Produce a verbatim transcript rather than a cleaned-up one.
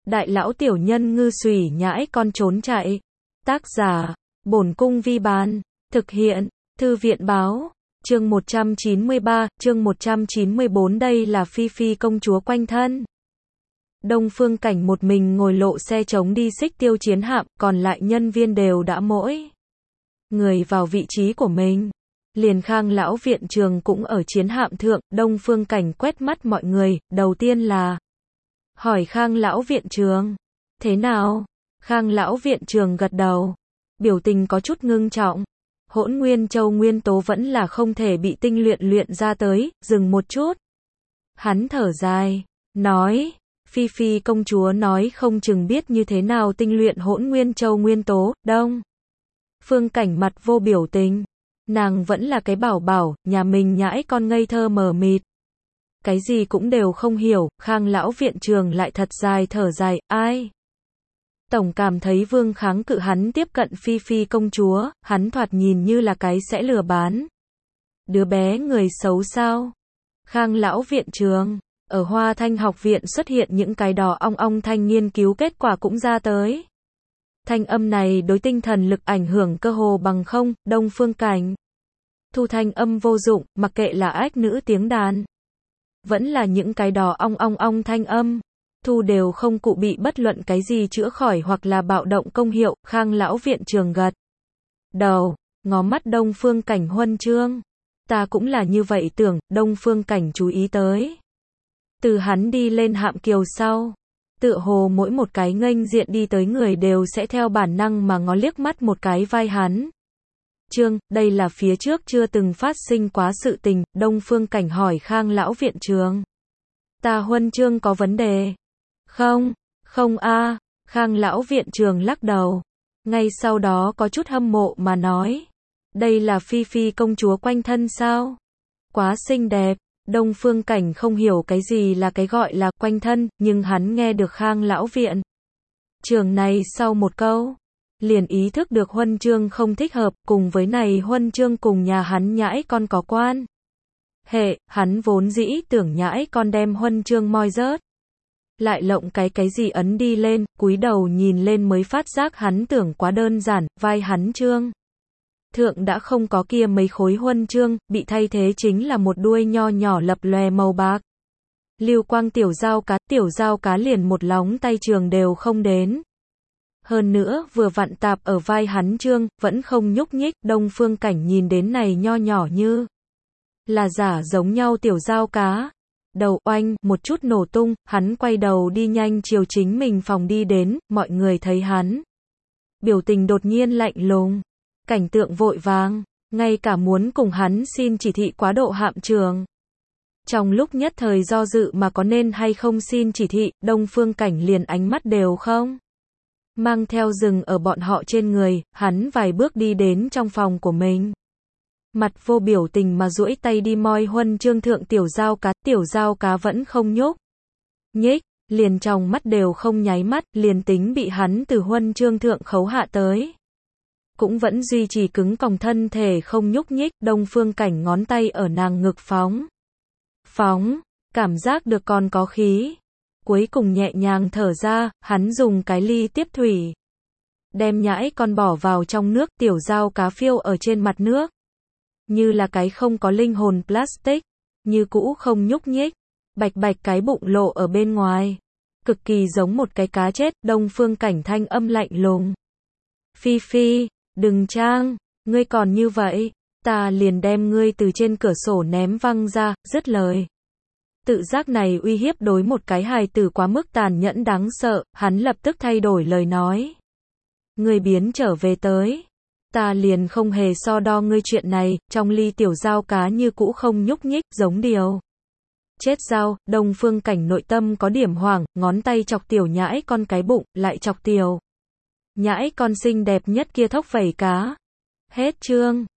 Đại lão tiểu nhân ngư xùy nhãi con trốn chạy. Tác giả, Bổn Cung Vi Bán. Thực hiện, Thư viện Báo. Chương một trăm chín mươi ba, chương một trăm chín mươi bốn. Đây là Phi Phi công chúa quanh thân. Đông Phương Cảnh một mình ngồi lộ xe trống đi Xích Tiêu chiến hạm, còn lại nhân viên đều đã mỗi người vào vị trí của mình. Liền Khang lão viện trường cũng ở chiến hạm thượng. Đông Phương Cảnh quét mắt mọi người, đầu tiên là hỏi Khang lão viện trường, thế nào? Khang lão viện trường gật đầu, biểu tình có chút ngưng trọng. Hỗn Nguyên Châu nguyên tố vẫn là không thể bị tinh luyện luyện ra tới, dừng một chút. Hắn thở dài, nói, Phi Phi công chúa nói không chừng biết như thế nào tinh luyện Hỗn Nguyên Châu nguyên tố. Đông Phương Cảnh mặt vô biểu tình, nàng vẫn là cái bảo bảo, nhà mình nhãi con ngây thơ mờ mịt. Cái gì cũng đều không hiểu. Khang lão viện trường lại thật dài thở dài, ai? Tổng cảm thấy Vương kháng cự hắn tiếp cận Phi Phi công chúa, hắn thoạt nhìn như là cái sẽ lừa bán đứa bé người xấu sao? Khang lão viện trường, ở Hoa Thanh học viện xuất hiện những cái đỏ ong ong thanh nghiên cứu kết quả cũng ra tới. Thanh âm này đối tinh thần lực ảnh hưởng cơ hồ bằng không. Đông Phương Cảnh thu thanh âm vô dụng, mặc kệ là ách nữ tiếng đàn, vẫn là những cái đỏ ong ong ong thanh âm, thu đều không cụ bị bất luận cái gì chữa khỏi hoặc là bạo động công hiệu. Khang lão viện trường gật đầu, ngó mắt Đông Phương Cảnh huân chương. Ta cũng là như vậy tưởng. Đông Phương Cảnh chú ý tới, từ hắn đi lên hạm kiều sau, tựa hồ mỗi một cái nghênh diện đi tới người đều sẽ theo bản năng mà ngó liếc mắt một cái vai hắn. Trương, đây là phía trước chưa từng phát sinh quá sự tình. Đông Phương Cảnh hỏi Khang lão viện trường, ta huân chương có vấn đề không? Không a. Khang lão viện trường lắc đầu, ngay sau đó có chút hâm mộ mà nói, đây là Phi Phi công chúa quanh thân sao? Quá xinh đẹp. Đông Phương Cảnh không hiểu cái gì là cái gọi là quanh thân, nhưng hắn nghe được Khang lão viện trường này sau một câu, liền ý thức được huân chương không thích hợp, cùng với này huân chương cùng nhà hắn nhãi con có quan hệ. Hắn vốn dĩ tưởng nhãi con đem huân chương moi rớt, lại lộng cái cái gì ấn đi lên, cúi đầu nhìn lên mới phát giác hắn tưởng quá đơn giản. Vai hắn chương thượng đã không có kia mấy khối huân chương, bị thay thế chính là một đuôi nho nhỏ lập lòe màu bạc lưu quang tiểu dao cá. Tiểu dao cá liền một lóng tay trường đều không đến, hơn nữa vừa vặn tạp ở vai hắn chương, vẫn không nhúc nhích. Đông Phương Cảnh nhìn đến này nho nhỏ như là giả giống nhau tiểu dao cá, đầu oanh một chút nổ tung. Hắn quay đầu đi nhanh chiều chính mình phòng đi đến. Mọi người thấy hắn biểu tình đột nhiên lạnh lùng, cảnh tượng vội vàng, ngay cả muốn cùng hắn xin chỉ thị quá độ hạm trường. Trong lúc nhất thời do dự mà có nên hay không xin chỉ thị, Đông Phương Cảnh liền ánh mắt đều không mang theo rừng ở bọn họ trên người. Hắn vài bước đi đến trong phòng của mình, mặt vô biểu tình mà duỗi tay đi moi huân chương thượng tiểu dao cá. Tiểu dao cá vẫn không nhúc nhích, liền trong mắt đều không nháy mắt. Liền tính bị hắn từ huân chương thượng khấu hạ tới, cũng vẫn duy trì cứng còng thân thể không nhúc nhích. Đông Phương Cảnh ngón tay ở nàng ngực phóng phóng, cảm giác được còn có khí, cuối cùng nhẹ nhàng thở ra. Hắn dùng cái ly tiếp thủy, đem nhãi con bỏ vào trong nước. Tiểu dao cá phiêu ở trên mặt nước, như là cái không có linh hồn plastic, như cũ không nhúc nhích, bạch bạch cái bụng lộ ở bên ngoài, cực kỳ giống một cái cá chết. Đông Phương Cảnh thanh âm lạnh lùng, Phi Phi, đừng trang, ngươi còn như vậy, ta liền đem ngươi từ trên cửa sổ ném văng ra. Dứt lời, tự giác này uy hiếp đối một cái hài tử quá mức tàn nhẫn đáng sợ. Hắn lập tức thay đổi lời nói, ngươi biến trở về tới, ta liền không hề so đo ngươi chuyện này. Trong ly tiểu dao cá như cũ không nhúc nhích, giống điều chết dao. Đông Phương Cảnh nội tâm có điểm hoảng, ngón tay chọc tiểu nhãi con cái bụng, lại chọc tiểu nhãi con xinh đẹp nhất kia thốc vảy cá. Hết chương.